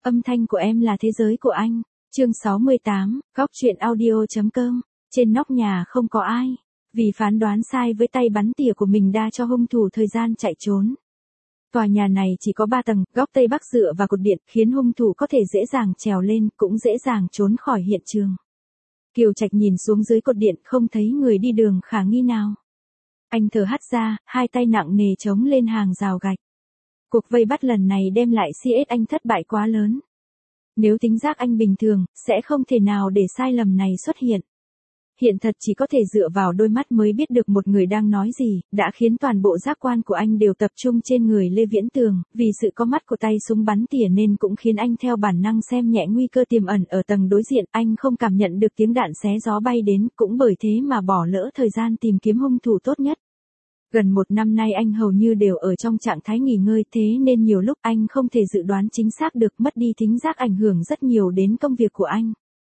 Âm thanh của em là thế giới của anh. Chương 68, góc truyện audio.com. Trên nóc nhà không có ai. Vì phán đoán sai với tay bắn tỉa của mình đa cho hung thủ thời gian chạy trốn. Tòa nhà này chỉ có 3 tầng, góc Tây Bắc dựa vào cột điện, khiến hung thủ có thể dễ dàng trèo lên, cũng dễ dàng trốn khỏi hiện trường. Kiều Trạch nhìn xuống dưới cột điện, không thấy người đi đường khả nghi nào. Anh thở hắt ra, hai tay nặng nề chống lên hàng rào gạch. Cuộc vây bắt lần này đem lại CS anh thất bại quá lớn. Nếu tính giác anh bình thường, sẽ không thể nào để sai lầm này xuất hiện. Hiện thật chỉ có thể dựa vào đôi mắt mới biết được một người đang nói gì, đã khiến toàn bộ giác quan của anh đều tập trung trên người Lê Viễn Tường, vì sự có mắt của tay súng bắn tỉa nên cũng khiến anh theo bản năng xem nhẹ nguy cơ tiềm ẩn ở tầng đối diện, anh không cảm nhận được tiếng đạn xé gió bay đến, cũng bởi thế mà bỏ lỡ thời gian tìm kiếm hung thủ tốt nhất. Gần 1 năm nay anh hầu như đều ở trong trạng thái nghỉ ngơi, thế nên nhiều lúc anh không thể dự đoán chính xác được, mất đi thính giác ảnh hưởng rất nhiều đến công việc của anh.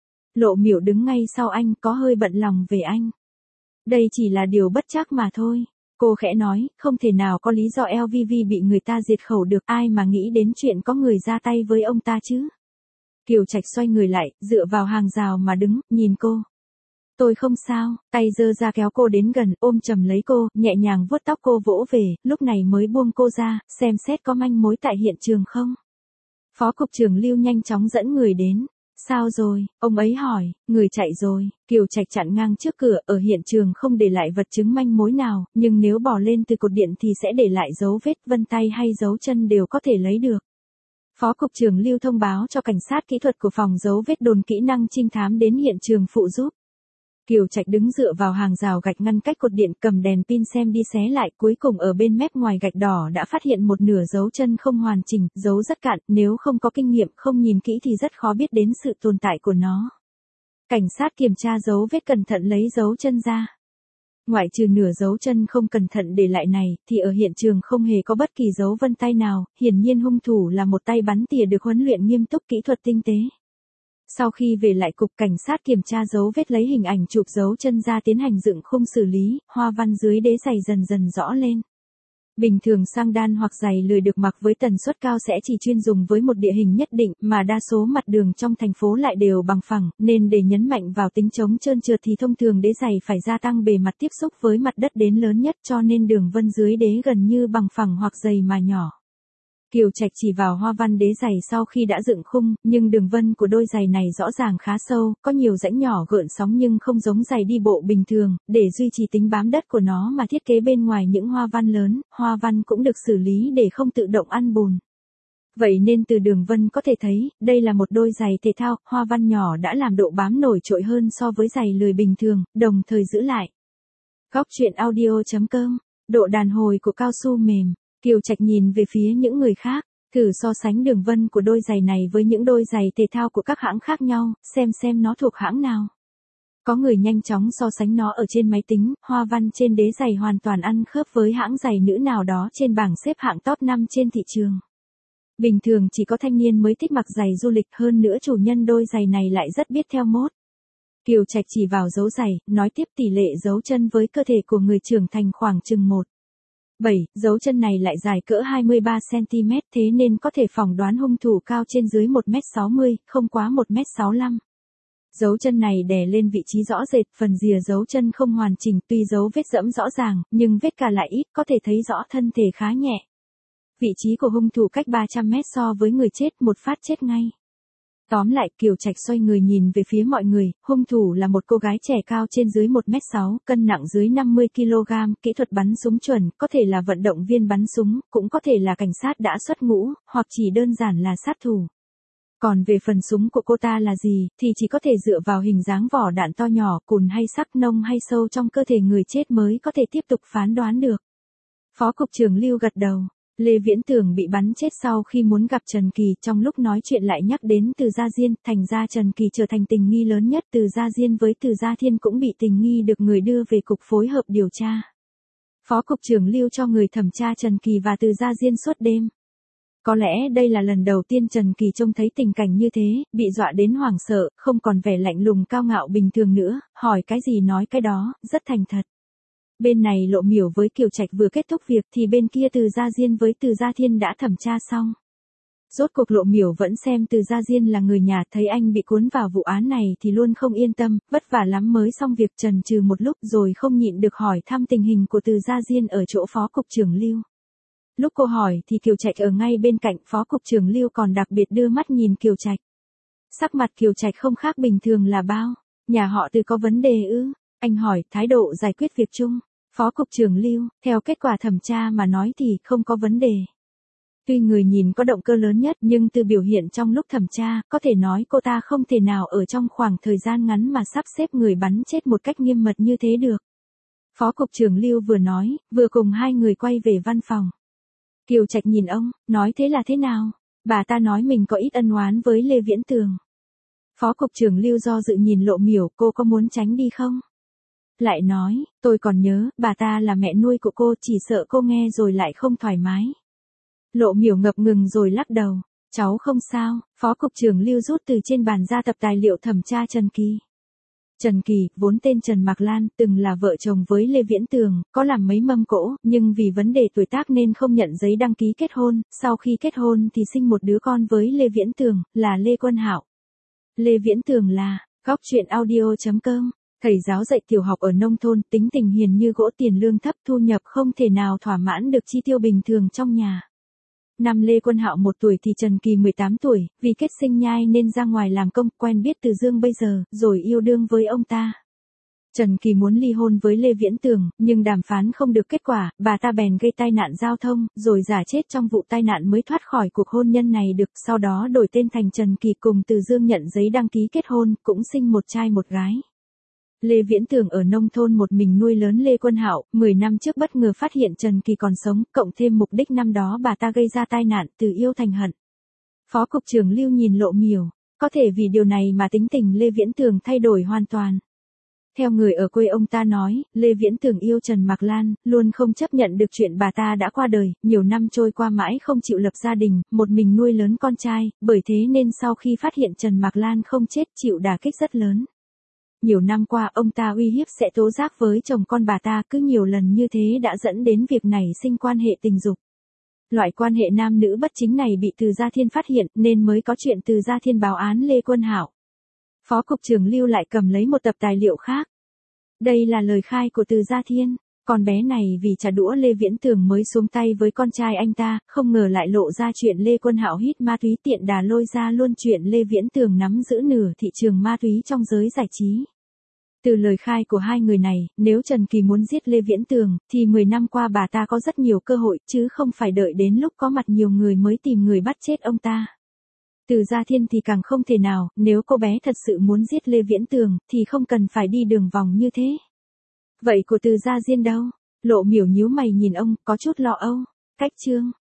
Lộ Miểu đứng ngay sau anh, có hơi bận lòng về anh. Đây chỉ là điều bất trắc mà thôi. Cô khẽ nói, không thể nào có lý do LVV bị người ta diệt khẩu được, ai mà nghĩ đến chuyện có người ra tay với ông ta chứ. Kiều Trạch xoay người lại, dựa vào hàng rào mà đứng, nhìn cô. Tôi không sao, tay giơ ra kéo cô đến gần, ôm chầm lấy cô, nhẹ nhàng vuốt tóc cô vỗ về, lúc này mới buông cô ra, xem xét có manh mối tại hiện trường không. Phó cục trưởng Lưu nhanh chóng dẫn người đến. Sao rồi, ông ấy hỏi, người chạy rồi, Kiều Trạch chặn ngang trước cửa, ở hiện trường không để lại vật chứng manh mối nào, nhưng nếu bỏ lên từ cột điện thì sẽ để lại dấu vết, vân tay hay dấu chân đều có thể lấy được. Phó cục trưởng Lưu thông báo cho cảnh sát kỹ thuật của phòng dấu vết đồn kỹ năng trinh thám đến hiện trường phụ giúp. Kiều Trạch đứng dựa vào hàng rào gạch ngăn cách cột điện, cầm đèn pin xem đi xé lại, cuối cùng ở bên mép ngoài gạch đỏ đã phát hiện một nửa dấu chân không hoàn chỉnh, dấu rất cạn, nếu không có kinh nghiệm, không nhìn kỹ thì rất khó biết đến sự tồn tại của nó. Cảnh sát kiểm tra dấu vết cẩn thận lấy dấu chân ra. Ngoại trừ nửa dấu chân không cẩn thận để lại này, thì ở hiện trường không hề có bất kỳ dấu vân tay nào, hiển nhiên hung thủ là một tay bắn tỉa được huấn luyện nghiêm túc, kỹ thuật tinh tế. Sau khi về lại cục cảnh sát kiểm tra dấu vết, lấy hình ảnh chụp dấu chân ra tiến hành dựng khung xử lý, hoa văn dưới đế giày dần dần rõ lên. Bình thường sang đan hoặc giày lười được mặc với tần suất cao sẽ chỉ chuyên dùng với một địa hình nhất định, mà đa số mặt đường trong thành phố lại đều bằng phẳng, nên để nhấn mạnh vào tính chống trơn trượt thì thông thường đế giày phải gia tăng bề mặt tiếp xúc với mặt đất đến lớn nhất, cho nên đường vân dưới đế gần như bằng phẳng hoặc dày mà nhỏ. Kiều Trạch chỉ vào hoa văn đế giày sau khi đã dựng khung, nhưng đường vân của đôi giày này rõ ràng khá sâu, có nhiều rãnh nhỏ gợn sóng nhưng không giống giày đi bộ bình thường, để duy trì tính bám đất của nó mà thiết kế bên ngoài những hoa văn lớn, hoa văn cũng được xử lý để không tự động ăn bùn. Vậy nên từ đường vân có thể thấy, đây là một đôi giày thể thao, hoa văn nhỏ đã làm độ bám nổi trội hơn so với giày lười bình thường, đồng thời giữ lại. Góc truyện audio.com, độ đàn hồi của cao su mềm. Kiều Trạch nhìn về phía những người khác, thử so sánh đường vân của đôi giày này với những đôi giày thể thao của các hãng khác nhau, xem nó thuộc hãng nào. Có người nhanh chóng so sánh nó ở trên máy tính, hoa văn trên đế giày hoàn toàn ăn khớp với hãng giày nữ nào đó trên bảng xếp hạng top 5 trên thị trường. Bình thường chỉ có thanh niên mới thích mặc giày du lịch, hơn nữa chủ nhân đôi giày này lại rất biết theo mốt. Kiều Trạch chỉ vào dấu giày, nói tiếp tỷ lệ dấu chân với cơ thể của người trưởng thành khoảng chừng 1:7, dấu chân này lại dài cỡ 23cm, thế nên có thể phỏng đoán hung thủ cao trên dưới 1m60, không quá 1m65. Dấu chân này đè lên vị trí rõ rệt, phần rìa dấu chân không hoàn chỉnh, tuy dấu vết dẫm rõ ràng, nhưng vết cà lại ít, có thể thấy rõ thân thể khá nhẹ. Vị trí của hung thủ cách 300m so với người chết, một phát chết ngay. Tóm lại, Kiều Trạch xoay người nhìn về phía mọi người, hung thủ là một cô gái trẻ cao trên dưới 1m6, cân nặng dưới 50kg, kỹ thuật bắn súng chuẩn, có thể là vận động viên bắn súng, cũng có thể là cảnh sát đã xuất ngũ, hoặc chỉ đơn giản là sát thủ. Còn về phần súng của cô ta là gì, thì chỉ có thể dựa vào hình dáng vỏ đạn to nhỏ, cùn hay sắc, nông hay sâu trong cơ thể người chết mới có thể tiếp tục phán đoán được. Phó cục trưởng Lưu gật đầu. Lê Viễn Tường bị bắn chết sau khi muốn gặp Trần Kỳ, trong lúc nói chuyện lại nhắc đến Từ Gia Diên, thành ra Trần Kỳ trở thành tình nghi lớn nhất, Từ Gia Diên với Từ Gia Thiên cũng bị tình nghi được người đưa về cục phối hợp điều tra. Phó cục trưởng Lưu cho người thẩm tra Trần Kỳ và Từ Gia Diên suốt đêm. Có lẽ đây là lần đầu tiên Trần Kỳ trông thấy tình cảnh như thế, bị dọa đến hoảng sợ, không còn vẻ lạnh lùng cao ngạo bình thường nữa, hỏi cái gì nói cái đó, rất thành thật. Bên này Lộ Miểu với Kiều Trạch vừa kết thúc việc thì bên kia Từ Gia Diên với Từ Gia Thiên đã thẩm tra xong. Rốt cuộc Lộ Miểu vẫn xem Từ Gia Diên là người nhà, thấy anh bị cuốn vào vụ án này thì luôn không yên tâm, vất vả lắm mới xong việc, chần chừ một lúc rồi không nhịn được hỏi thăm tình hình của Từ Gia Diên ở chỗ Phó Cục trưởng Lưu. Lúc cô hỏi thì Kiều Trạch ở ngay bên cạnh, Phó Cục trưởng Lưu còn đặc biệt đưa mắt nhìn Kiều Trạch. Sắc mặt Kiều Trạch không khác bình thường là bao. Nhà họ Từ có vấn đề ư? Anh hỏi, thái độ giải quyết việc chung. Phó Cục trưởng Lưu, theo kết quả thẩm tra mà nói thì không có vấn đề. Tuy người nhìn có động cơ lớn nhất nhưng từ biểu hiện trong lúc thẩm tra, có thể nói cô ta không thể nào ở trong khoảng thời gian ngắn mà sắp xếp người bắn chết một cách nghiêm mật như thế được. Phó Cục trưởng Lưu vừa nói, vừa cùng hai người quay về văn phòng. Kiều Trạch nhìn ông, nói thế là thế nào? Bà ta nói mình có ít ân oán với Lê Viễn Tường. Phó Cục trưởng Lưu do dự nhìn Lộ Miểu, cô có muốn tránh đi không? Lại nói, tôi còn nhớ, bà ta là mẹ nuôi của cô, chỉ sợ cô nghe rồi lại không thoải mái. Lộ Miểu ngập ngừng rồi lắc đầu, cháu không sao. Phó Cục trưởng Lưu rút từ trên bàn ra tập tài liệu thẩm tra Trần Kỳ. Trần Kỳ, vốn tên Trần Mạc Lan, từng là vợ chồng với Lê Viễn Tường, có làm mấy mâm cỗ, nhưng vì vấn đề tuổi tác nên không nhận giấy đăng ký kết hôn, sau khi kết hôn thì sinh một đứa con với Lê Viễn Tường, là Lê Quân Hạo. Lê Viễn Tường là, góc truyện audio.com, thầy giáo dạy tiểu học ở nông thôn, tính tình hiền như gỗ, tiền lương thấp, thu nhập không thể nào thỏa mãn được chi tiêu bình thường trong nhà. Năm Lê Quân Hạo 1 tuổi thì Trần Kỳ 18 tuổi, vì kết sinh nhai nên ra ngoài làm công, quen biết Từ Dương bây giờ, rồi yêu đương với ông ta. Trần Kỳ muốn ly hôn với Lê Viễn Tường, nhưng đàm phán không được kết quả, bà ta bèn gây tai nạn giao thông, rồi giả chết trong vụ tai nạn mới thoát khỏi cuộc hôn nhân này được, sau đó đổi tên thành Trần Kỳ, cùng Từ Dương nhận giấy đăng ký kết hôn, cũng sinh một trai một gái. Lê Viễn Tường ở nông thôn một mình nuôi lớn Lê Quân Hạo, 10 năm trước bất ngờ phát hiện Trần Kỳ còn sống, cộng thêm mục đích năm đó bà ta gây ra tai nạn, từ yêu thành hận. Phó Cục trưởng Lưu nhìn Lộ Miểu, có thể vì điều này mà tính tình Lê Viễn Tường thay đổi hoàn toàn. Theo người ở quê ông ta nói, Lê Viễn Tường yêu Trần Mạc Lan, luôn không chấp nhận được chuyện bà ta đã qua đời, nhiều năm trôi qua mãi không chịu lập gia đình, một mình nuôi lớn con trai, bởi thế nên sau khi phát hiện Trần Mạc Lan không chết, chịu đả kích rất lớn. Nhiều năm qua ông ta uy hiếp sẽ tố giác với chồng con bà ta, cứ nhiều lần như thế đã dẫn đến việc nảy sinh quan hệ tình dục. Loại quan hệ nam nữ bất chính này bị Từ Gia Thiên phát hiện nên mới có chuyện Từ Gia Thiên báo án Lê Quân Hạo. Phó Cục trưởng Lưu lại cầm lấy một tập tài liệu khác. Đây là lời khai của Từ Gia Thiên. Con bé này vì trả đũa Lê Viễn Tường mới xuống tay với con trai anh ta, không ngờ lại lộ ra chuyện Lê Quân Hạo hít ma túy, tiện đà lôi ra luôn chuyện Lê Viễn Tường nắm giữ nửa thị trường ma túy trong giới giải trí. Từ lời khai của hai người này, nếu Trần Kỳ muốn giết Lê Viễn Tường, thì 10 năm qua bà ta có rất nhiều cơ hội, chứ không phải đợi đến lúc có mặt nhiều người mới tìm người bắt chết ông ta. Từ Gia Thiên thì càng không thể nào, nếu cô bé thật sự muốn giết Lê Viễn Tường, thì không cần phải đi đường vòng như thế. Vậy của Từ Gia Diên đâu? Lộ Miểu nhíu mày nhìn ông, có chút lo âu. Cách chương.